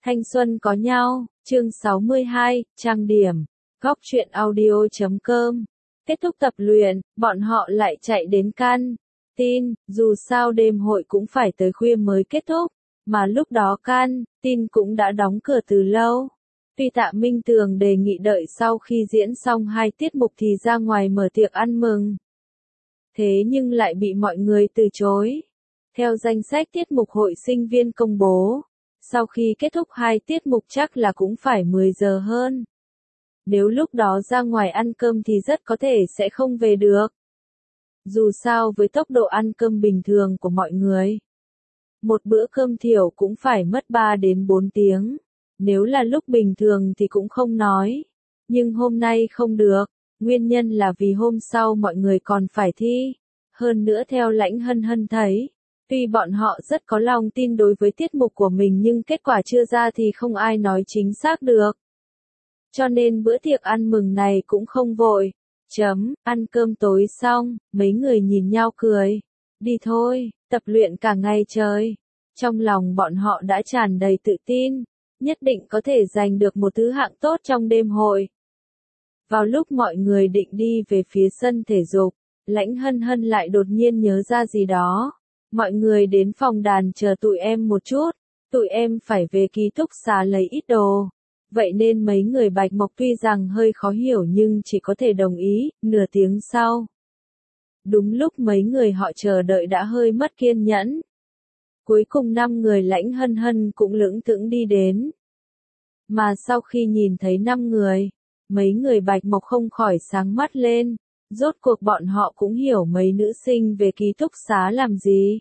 Thanh xuân có nhau, chương 62, trang điểm, góc truyện audio.com. Kết thúc tập luyện, bọn họ lại chạy đến căn tin, dù sao đêm hội cũng phải tới khuya mới kết thúc, mà lúc đó căn tin cũng đã đóng cửa từ lâu. Tuy Tạ Minh Tường đề nghị đợi sau khi diễn xong 2 tiết mục thì ra ngoài mở tiệc ăn mừng. Thế nhưng lại bị mọi người từ chối. Theo danh sách tiết mục hội sinh viên công bố, sau khi kết thúc 2 tiết mục chắc là cũng phải 10 giờ hơn. Nếu lúc đó ra ngoài ăn cơm thì rất có thể sẽ không về được. Dù sao với tốc độ ăn cơm bình thường của mọi người, một bữa cơm thiểu cũng phải mất 3 đến 4 tiếng. Nếu là lúc bình thường thì cũng không nói. Nhưng hôm nay không được, nguyên nhân là vì hôm sau mọi người còn phải thi. Hơn nữa theo Lãnh Hân Hân thấy, tuy bọn họ rất có lòng tin đối với tiết mục của mình nhưng kết quả chưa ra thì không ai nói chính xác được. Cho nên bữa tiệc ăn mừng này cũng không vội. Ăn cơm tối xong, mấy người nhìn nhau cười. Đi thôi, tập luyện cả ngày trời. Trong lòng bọn họ đã tràn đầy tự tin, nhất định có thể giành được một thứ hạng tốt trong đêm hội. Vào lúc mọi người định đi về phía sân thể dục, Lãnh Hân Hân lại đột nhiên nhớ ra gì đó. Mọi người đến phòng đàn chờ tụi em một chút, tụi em phải về ký túc xá lấy ít đồ. Vậy nên mấy người Bạch Mộc tuy rằng hơi khó hiểu nhưng chỉ có thể đồng ý. Nửa tiếng sau, đúng lúc mấy người họ chờ đợi đã hơi mất kiên nhẫn. Cuối cùng 5 người Lãnh Hân Hân cũng lững thững đi đến. Mà sau khi nhìn thấy 5 người, mấy người Bạch Mộc không khỏi sáng mắt lên. Rốt cuộc bọn họ cũng hiểu mấy nữ sinh về ký túc xá làm gì.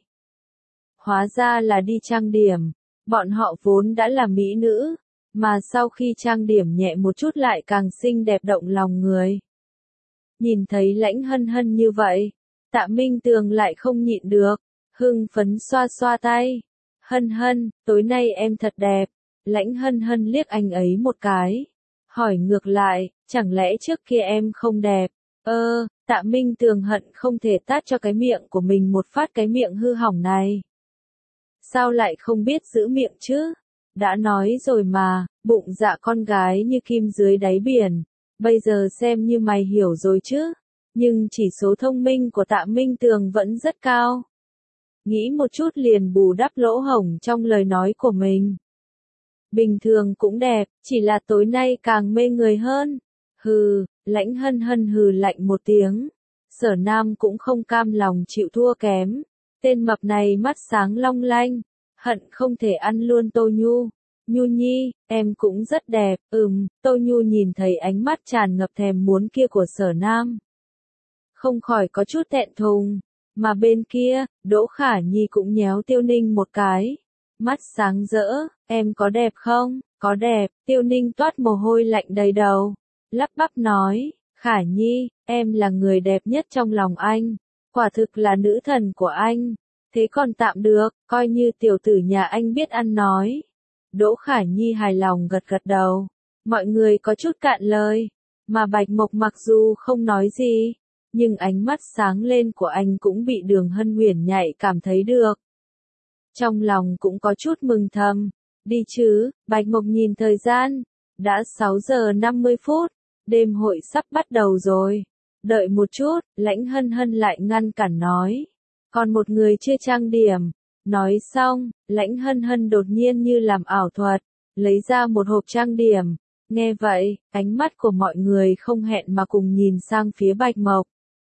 Hóa ra là đi trang điểm. Bọn họ vốn đã là mỹ nữ, mà sau khi trang điểm nhẹ một chút lại càng xinh đẹp động lòng người. Nhìn thấy Lãnh Hân Hân như vậy, Tạ Minh Tường lại không nhịn được, hưng phấn xoa xoa tay. Hân Hân, tối nay em thật đẹp. Lãnh Hân Hân liếc anh ấy một cái, hỏi ngược lại, chẳng lẽ trước kia em không đẹp? Tạ Minh Tường hận không thể tát cho cái miệng của mình một phát cái miệng hư hỏng này. Sao lại không biết giữ miệng chứ? Đã nói rồi mà, bụng dạ con gái như kim dưới đáy biển. Bây giờ xem như mày hiểu rồi chứ. Nhưng chỉ số thông minh của Tạ Minh Tường vẫn rất cao. Nghĩ một chút liền bù đắp lỗ hổng trong lời nói của mình. Bình thường cũng đẹp, chỉ là tối nay càng mê người hơn. Hừ, Lãnh Hân Hân hừ lạnh một tiếng. Sở Nam cũng không cam lòng chịu thua kém. Tên mập này mắt sáng long lanh, hận không thể ăn luôn Tô Nhu. Nhu Nhi, em cũng rất đẹp. Tô Nhu nhìn thấy ánh mắt tràn ngập thèm muốn kia của Sở Nam, không khỏi có chút thẹn thùng. Mà bên kia, Đỗ Khả Nhi cũng nhéo Tiêu Ninh một cái. Mắt sáng rỡ, em có đẹp không? Có đẹp. Tiêu Ninh toát mồ hôi lạnh đầy đầu, lắp bắp nói, Khả Nhi, em là người đẹp nhất trong lòng anh. Quả thực là nữ thần của anh. Thế còn tạm được, coi như tiểu tử nhà anh biết ăn nói. Đỗ Khả Nhi hài lòng gật gật đầu. Mọi người có chút cạn lời. Mà Bạch Mộc mặc dù không nói gì, nhưng ánh mắt sáng lên của anh cũng bị Đường Hân Huyền nhạy cảm thấy được. Trong lòng cũng có chút mừng thầm. Đi chứ, Bạch Mộc nhìn thời gian. Đã 6 giờ 50 phút, đêm hội sắp bắt đầu rồi. Đợi một chút, Lãnh Hân Hân lại ngăn cản nói. Còn một người chưa trang điểm. Nói xong, Lãnh Hân Hân đột nhiên như làm ảo thuật, lấy ra một hộp trang điểm. Nghe vậy, ánh mắt của mọi người không hẹn mà cùng nhìn sang phía Bạch Mộc.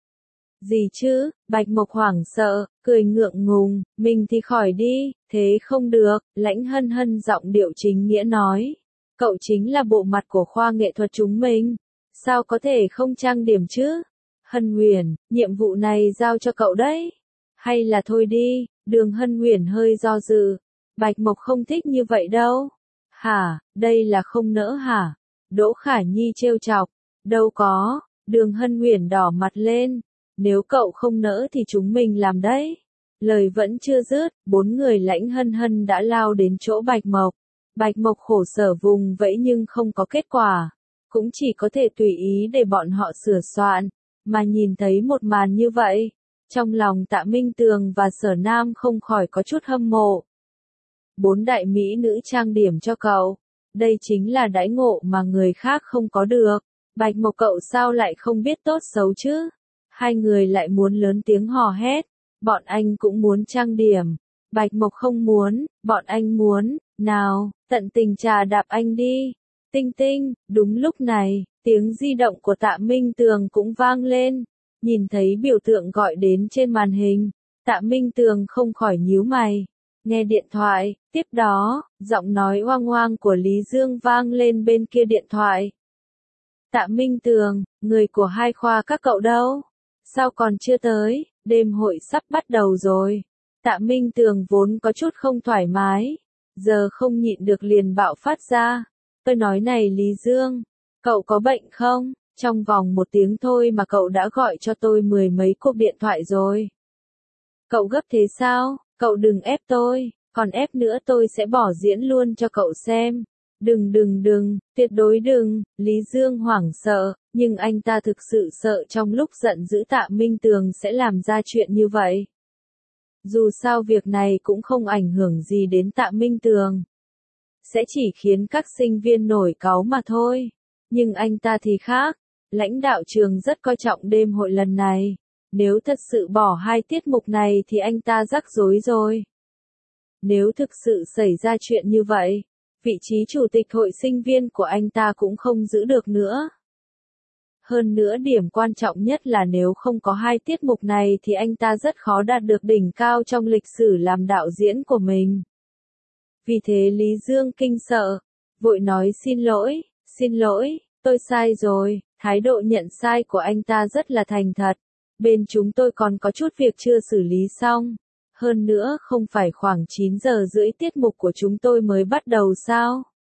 Gì chứ? Bạch Mộc hoảng sợ, cười ngượng ngùng, mình thì khỏi đi. Thế không được, Lãnh Hân Hân giọng điệu chính nghĩa nói. Cậu chính là bộ mặt của khoa nghệ thuật chúng mình. Sao có thể không trang điểm chứ? Hân Huyền, nhiệm vụ này giao cho cậu đấy. Hay là thôi đi. Đường Hân Huyền hơi do dự. Bạch Mộc không thích như vậy đâu. Hả, đây là không nỡ hả? Đỗ Khả Nhi trêu chọc. Đâu có. Đường Hân Huyền đỏ mặt lên. Nếu cậu không nỡ thì chúng mình làm đấy. Lời vẫn chưa dứt, 4 người Lãnh Hân Hân đã lao đến chỗ Bạch Mộc. Bạch Mộc khổ sở vùng vẫy nhưng không có kết quả. Cũng chỉ có thể tùy ý để bọn họ sửa soạn. Mà nhìn thấy một màn như vậy, trong lòng Tạ Minh Tường và Sở Nam không khỏi có chút hâm mộ. 4 đại mỹ nữ trang điểm cho cậu. Đây chính là đãi ngộ mà người khác không có được. Bạch Mộc cậu sao lại không biết tốt xấu chứ? Hai người lại muốn lớn tiếng hò hét. Bọn anh cũng muốn trang điểm. Bạch Mộc không muốn, bọn anh muốn. Nào, tận tình trà đạp anh đi. Tinh tinh, đúng lúc này, tiếng di động của Tạ Minh Tường cũng vang lên. Nhìn thấy biểu tượng gọi đến trên màn hình, Tạ Minh Tường không khỏi nhíu mày. Nghe điện thoại, tiếp đó, giọng nói oang oang của Lý Dương vang lên bên kia điện thoại. Tạ Minh Tường, người của hai khoa các cậu đâu? Sao còn chưa tới, đêm hội sắp bắt đầu rồi. Tạ Minh Tường vốn có chút không thoải mái, giờ không nhịn được liền bạo phát ra. Tôi nói này Lý Dương, cậu có bệnh không? Trong vòng 1 tiếng thôi mà cậu đã gọi cho tôi 10 mấy cuộc điện thoại rồi. Cậu gấp thế sao? Cậu đừng ép tôi, còn ép nữa tôi sẽ bỏ diễn luôn cho cậu xem. Đừng, tuyệt đối đừng. Lý Dương hoảng sợ, nhưng anh ta thực sự sợ trong lúc giận dữ Tạ Minh Tường sẽ làm ra chuyện như vậy. Dù sao việc này cũng không ảnh hưởng gì đến Tạ Minh Tường. Sẽ chỉ khiến các sinh viên nổi cáu mà thôi. Nhưng anh ta thì khác. Lãnh đạo trường rất coi trọng đêm hội lần này. Nếu thật sự bỏ 2 tiết mục này thì anh ta rắc rối rồi. Nếu thực sự xảy ra chuyện như vậy, vị trí chủ tịch hội sinh viên của anh ta cũng không giữ được nữa. Hơn nữa điểm quan trọng nhất là nếu không có 2 tiết mục này thì anh ta rất khó đạt được đỉnh cao trong lịch sử làm đạo diễn của mình. Vì thế Lý Dương kinh sợ, vội nói xin lỗi, tôi sai rồi. Thái độ nhận sai của anh ta rất là thành thật. Bên chúng tôi còn có chút việc chưa xử lý xong. Hơn nữa không phải khoảng 9 giờ rưỡi tiết mục của chúng tôi mới bắt đầu sao?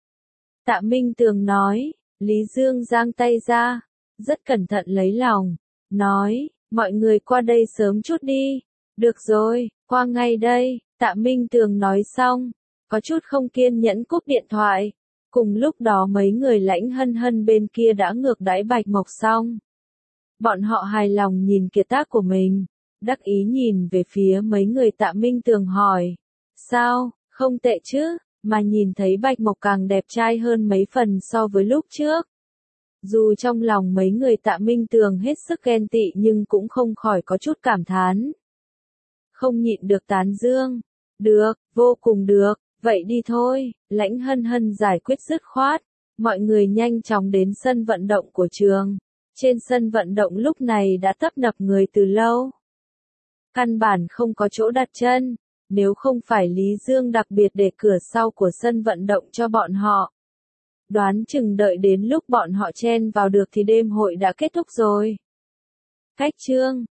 Tạ Minh Tường nói. Lý Dương giang tay ra, rất cẩn thận lấy lòng, nói, mọi người qua đây sớm chút đi. Được rồi, qua ngay đây. Tạ Minh Tường nói xong, có chút không kiên nhẫn cúp điện thoại. Cùng lúc đó mấy người Lãnh Hân Hân bên kia đã ngược đãi Bạch Mộc xong. Bọn họ hài lòng nhìn kiệt tác của mình, đắc ý nhìn về phía mấy người Tạ Minh Tường hỏi. Sao, không tệ chứ, mà nhìn thấy Bạch Mộc càng đẹp trai hơn mấy phần so với lúc trước. Dù trong lòng mấy người Tạ Minh Tường hết sức ghen tị nhưng cũng không khỏi có chút cảm thán. Không nhịn được tán dương. Được, vô cùng được. Vậy đi thôi, Lãnh Hân Hân giải quyết dứt khoát. Mọi người nhanh chóng đến sân vận động của trường. Trên sân vận động lúc này đã tấp nập người từ lâu. Căn bản không có chỗ đặt chân. Nếu không phải Lý Dương đặc biệt để cửa sau của sân vận động cho bọn họ. Đoán chừng đợi đến lúc bọn họ chen vào được thì đêm hội đã kết thúc rồi. Cách chương